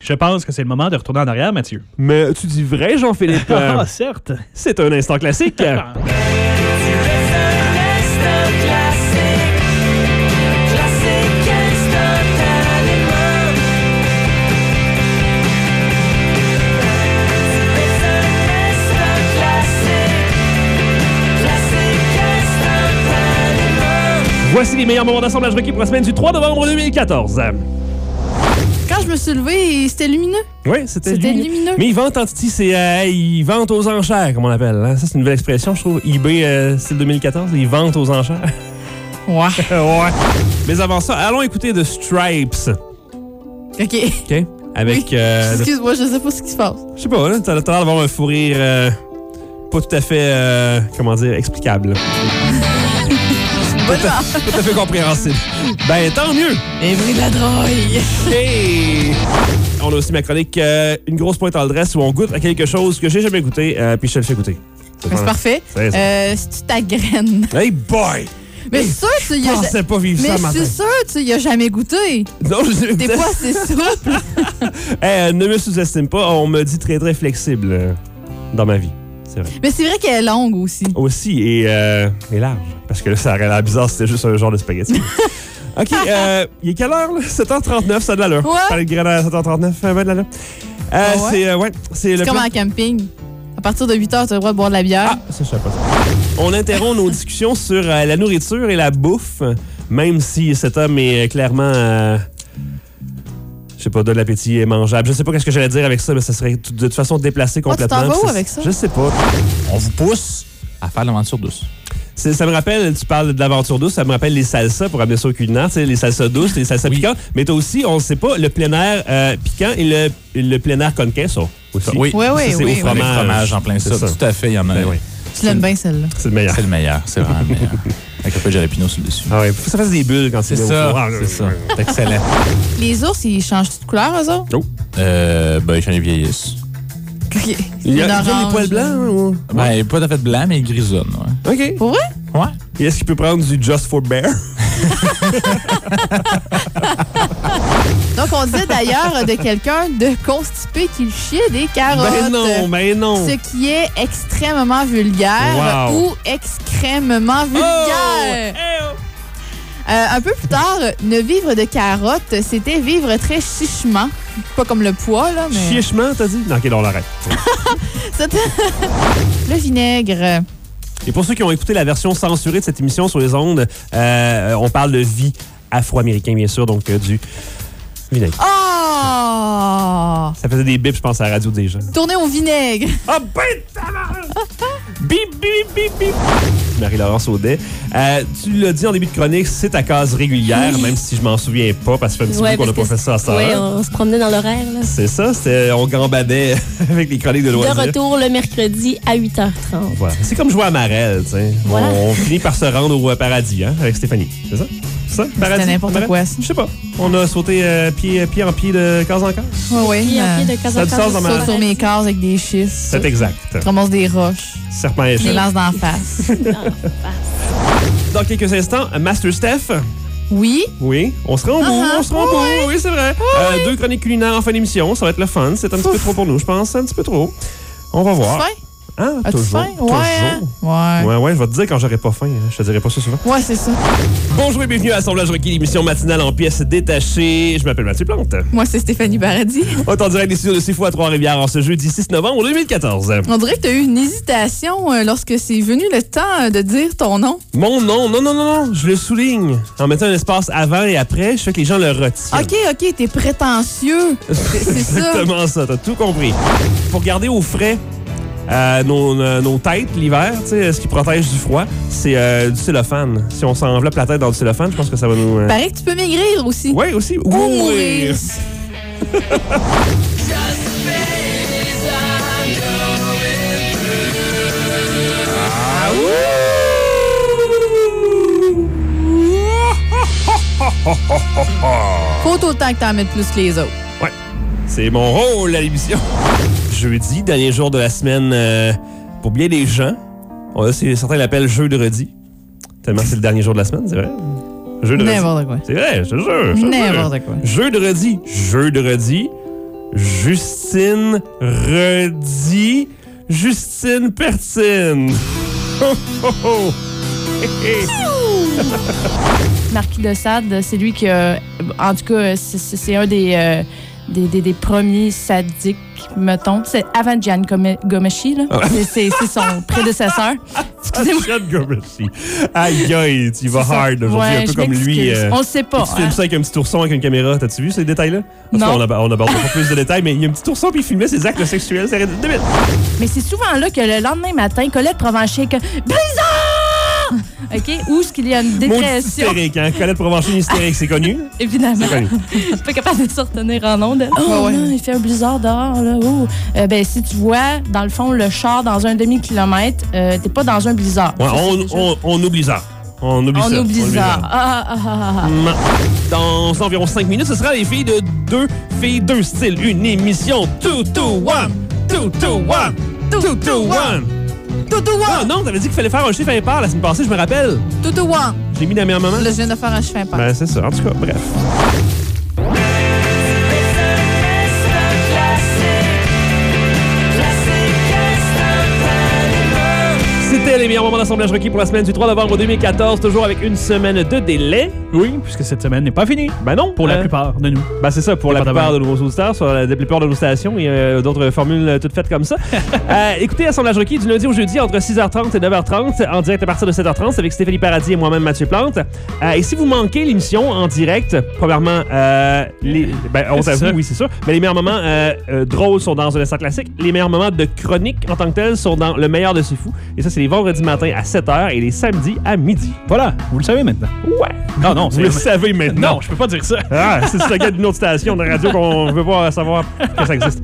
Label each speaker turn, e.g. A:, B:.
A: Je pense que c'est le moment de retourner en arrière, Mathieu.
B: Mais tu dis vrai, Jean-Philippe?
A: Ah, certes.
B: C'est un instant classique. Voici les meilleurs moments d'assemblage requis pour la semaine du 3 novembre 2014.
C: Quand je me suis levée, c'était lumineux.
B: Oui, c'était
C: lumineux.
B: Mais ils vendent en Titi, ils vendent aux enchères, comme on l'appelle. Hein? Ça, c'est une nouvelle expression, je trouve. eBay, c'est le 2014, ils vendent aux enchères.
C: Ouais.
B: Ouais. Mais avant ça, allons écouter The Stripes.
C: OK.
B: OK? Avec...
C: Oui. Excuse-moi, je sais pas ce qui se passe.
B: Je sais pas, là, t'as l'air d'avoir un fou rire pas tout à fait, explicable. Pas tout à fait compréhensible. Ben, tant mieux!
C: Et bruit de la drogue!
B: Hey! On a aussi ma chronique Une grosse pointe en dresse où on goûte à quelque chose que j'ai jamais goûté, puis je te le fais goûter.
C: C'est parfait. C'est-tu ta graine?
B: Hey boy!
C: Mais c'est sûr que tu y as...
B: Je pensais pas vivre ça matin.
C: Mais c'est sûr que tu y as jamais goûté.
B: Non, je
C: T'es pas assez souple.
B: Ne me sous-estime pas, on me dit très très flexible dans ma vie. C'est vrai.
C: Mais c'est vrai qu'elle est longue aussi.
B: Aussi, et large. Parce que là, ça aurait l'air bizarre si c'était juste un genre de spaghetti. OK, il est quelle heure, là? 7h39, ça a de l'allure.
C: Ouais.
B: Parler de graines à 7h39, ça a de l'allure. C'est
C: comme en camping. À partir de 8h, tu as le droit de boire de la bière.
B: Ah, ça, je sais pas. On interrompt nos discussions sur la nourriture et la bouffe, même si cet homme est clairement... je sais pas, de l'appétit et mangeable. Je sais pas ce que j'allais dire avec ça, mais ça serait de toute façon déplacé complètement.
C: Tu t'en vas où avec ça?
B: Je sais pas.
D: On vous pousse à faire l'aventure douce.
B: Ça me rappelle, tu parles de l'aventure douce, ça me rappelle les salsas pour amener ça au culinaire, tu sais, les salsas douces, les salsas piquantes. Mais t'as aussi, on ne sait pas, le plein air piquant et le plein air con queso aussi.
D: Oui,
C: oui.
B: C'est au fromage.
D: Avec fromage en plein ça. Tout à fait, il y en a.
B: Ben oui.
C: Tu l'aimes bien, celle-là.
B: C'est le meilleur.
D: C'est le meilleur, c'est vraiment le meilleur. Avec un peu de jalapeno sur le dessus.
B: Ah ouais, faut que ça fasse des bulles quand
D: C'est
B: c'est
D: ça,
B: au four.
D: c'est ça. C'est excellent.
C: Les ours, ils changent de couleur, eux autres?
B: Oh.
D: Ben, ils vieillissent.
C: OK.
B: Il y a
C: Une
B: des
C: orange.
B: poils blancs? Ou...
D: Ben, pas tout à fait blanc, mais ils grisonnent, ouais.
B: OK.
C: Pour vrai?
D: Ouais.
B: Et est-ce qu'il peut prendre du Just for Bear?
C: Donc, on disait d'ailleurs de quelqu'un de constipé qu'il chiait des carottes.
B: Ben non.
C: Ce qui est extrêmement vulgaire
B: Wow.
C: ou extrêmement vulgaire. Un peu plus tard, ne vivre de carottes, c'était vivre très chichement. Pas comme le poids, là, mais...
B: Chichement, t'as dit? Non, OK, on l'arrête.
C: C'était... Le vinaigre.
B: Et pour ceux qui ont écouté la version censurée de cette émission sur les ondes, on parle de vie afro-américain, bien sûr, donc du vinaigre.
C: Oh!
B: Ça faisait des bips, je pense, à la radio des gens.
C: Tourner au vinaigre.
B: Ah ben, tabarnak! Bip, bip, bip, bip! Marie-Laurence Audet. Tu l'as dit en début de chronique, c'est ta case régulière, même si je m'en souviens pas, parce que ça fait un petit bout qu'on n'a pas fait ça à ça.
E: Oui, on se promenait dans l'horaire. Là.
B: C'est ça, on gambadait avec les chroniques de loisirs.
E: De retour le mercredi à 8h30.
B: Voilà. C'est comme jouer à Marelle, tu sais.
E: Voilà.
B: On finit par se rendre au paradis, hein, avec Stéphanie. C'est ça? C'est ça? Paradis?
C: C'était n'importe
B: Marelle?
C: quoi, ça.
B: Je sais pas. On a sauté pied en pied de case en case.
C: Oui,
E: Pied en pied de case
B: ça a
E: en
B: du
E: case,
B: sens dans ma-
C: Saute sur mes cases avec des schistes.
B: C'est exact.
C: Tu ramasses des roches.
B: Serpent et
C: Tu les
B: échelle.
C: lances d'en face.
B: Dans quelques instants, Master Steph.
C: Oui.
B: Oui, on sera au bout, on sera au bout. Oui, c'est vrai. 2 chroniques culinaires en fin d'émission, ça va être le fun. C'est un petit peu trop pour nous, je pense. Un petit peu trop. On va voir.
C: Faim?
B: Ah,
C: As-tu
B: toujours.
C: faim? Ouais.
B: Toujours. Ouais, je vais te dire quand j'aurai pas faim. Hein. Je te dirai pas ça souvent.
C: Ouais, c'est ça.
B: Bonjour et bienvenue à Assemblage requis, l'émission matinale en pièces détachées. Je m'appelle Mathieu Plante.
C: Moi, c'est Stéphanie Paradis.
B: On est en direct des studios de C'est Fou à Trois-Rivières en ce jeudi 6 novembre 2014.
C: On dirait que tu as eu une hésitation lorsque c'est venu le temps de dire ton nom.
B: Mon nom, non, je le souligne. En mettant un espace avant et après, je fais que les gens le retiennent.
C: OK, t'es prétentieux. C'est ça.
B: Exactement ça, t'as tout compris. Pour garder au frais nos têtes l'hiver, tu sais, ce qui protège du froid, c'est du cellophane. Si on s'enveloppe la tête dans du cellophane, je pense que ça va nous...
C: Paraît que tu peux maigrir aussi.
B: Oui, aussi.
C: Ou mourir. Faut autant que t'en mettes plus que les autres.
B: Ouais, c'est mon rôle à l'émission. Jeudi, dernier jour de la semaine pour bien des gens. Certains l'appellent jeudi. Tellement c'est le dernier jour de la semaine, c'est vrai. Jeudi.
C: N'importe quoi.
B: C'est vrai, je te jure.
C: N'importe quoi.
B: Jeudi. Justine redit Justine Pertine. Oh, oh, oh.
C: Marquis de Sade, c'est lui qui a... En tout cas, c'est un des premiers sadiques, mettons. C'est avant Gian Gomeshi, là. C'est son prédécesseur. Excusez-moi.
B: Gian Gomeshi. Aïe, aïe, tu vas hard aujourd'hui,
C: ouais,
B: un peu comme lui.
C: On le sait pas.
B: Tu filmes ça avec un petit ourson avec une caméra. T'as-tu vu ces détails-là?
C: Non.
B: On aborde pas plus de détails, mais il y a un petit ourson puis il filmait ses actes sexuels. C'est débile.
C: Mais c'est souvent là que le lendemain matin, Colette Provencher que Blizzard! OK? Ou est-ce qu'il y a une
B: Maudit
C: dépression?
B: hystérique, hein? Colette Provencher, une hystérique, c'est connu?
C: Évidemment.
B: C'est connu.
C: Pas capable de se retenir en ondes. Oh
B: ouais.
C: non, il fait un blizzard dehors. Là. Oh. Ben, si tu vois, dans le fond, le char dans un demi-kilomètre, t'es pas dans un blizzard.
B: Ouais, on oublie ça. On oublie ça. Dans environ 5 minutes, ce sera les filles de deux filles, deux styles. Une émission 2-2-1. 2-2-1. 2-2-1. Ah non, t'avais dit qu'il fallait faire un chiffre impair la semaine passée, je me rappelle.
C: 2-2-1.
B: Je l'ai mis dans le meilleur moment.
C: Là, je viens de faire un chiffre impair.
B: Ben, c'est ça. En tout cas, bref. C'était les meilleurs moments d'assemblage requis pour la semaine du 3 novembre 2014, toujours avec une semaine de délai.
A: Oui, puisque cette semaine n'est pas finie.
B: Ben non.
A: Pour la plupart de nous.
B: Ben c'est ça, pour la plupart de nos auditeurs, sur la plupart de nos stations et d'autres formules toutes faites comme ça. Écoutez Assemblage requis du lundi au jeudi entre 6h30 et 9h30, en direct à partir de 7h30 avec Stéphanie Paradis et moi-même Mathieu Plante. Et si vous manquez l'émission en direct, premièrement, on t'avoue, oui c'est sûr, mais les meilleurs moments drôles sont dans un instant classique. Les meilleurs moments de chronique en tant que tel sont dans Le meilleur de C'est fou. Et ça, c'est les vendredis matin à 7h et les samedis à midi.
A: Voilà, vous le savez maintenant.
B: Ouais.
A: Non,
B: vous le savez maintenant.
A: Non, je peux pas dire ça.
B: Ah, c'est le slogan d'une autre station de radio qu'on veut pas savoir que ça existe.